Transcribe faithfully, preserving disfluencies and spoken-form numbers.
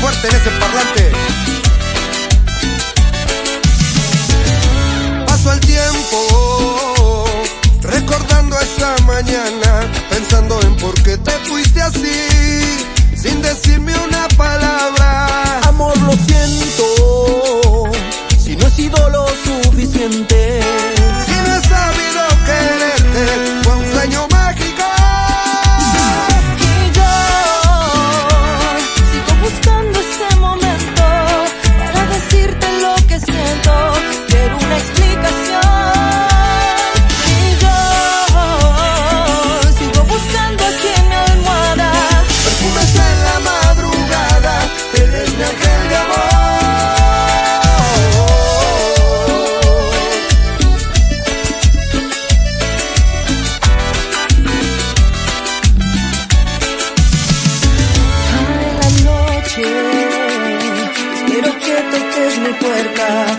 fuerte en ese parlante. Paso el tiempo recordando esa mañana, pensando en por qué te fuiste así, sin decirme una palabra. Amor, lo siento, si no he sido lo suficiente, si no he sabido quererte, fue un sueño mágico. Y yo sigo buscando ese momento para decirte lo que siento. Quiero una explicación. Y yo sigo buscando aquí en mi almohada perfumes en la madrugada, eres mi ángel de amor. Quiero que toques mi puerta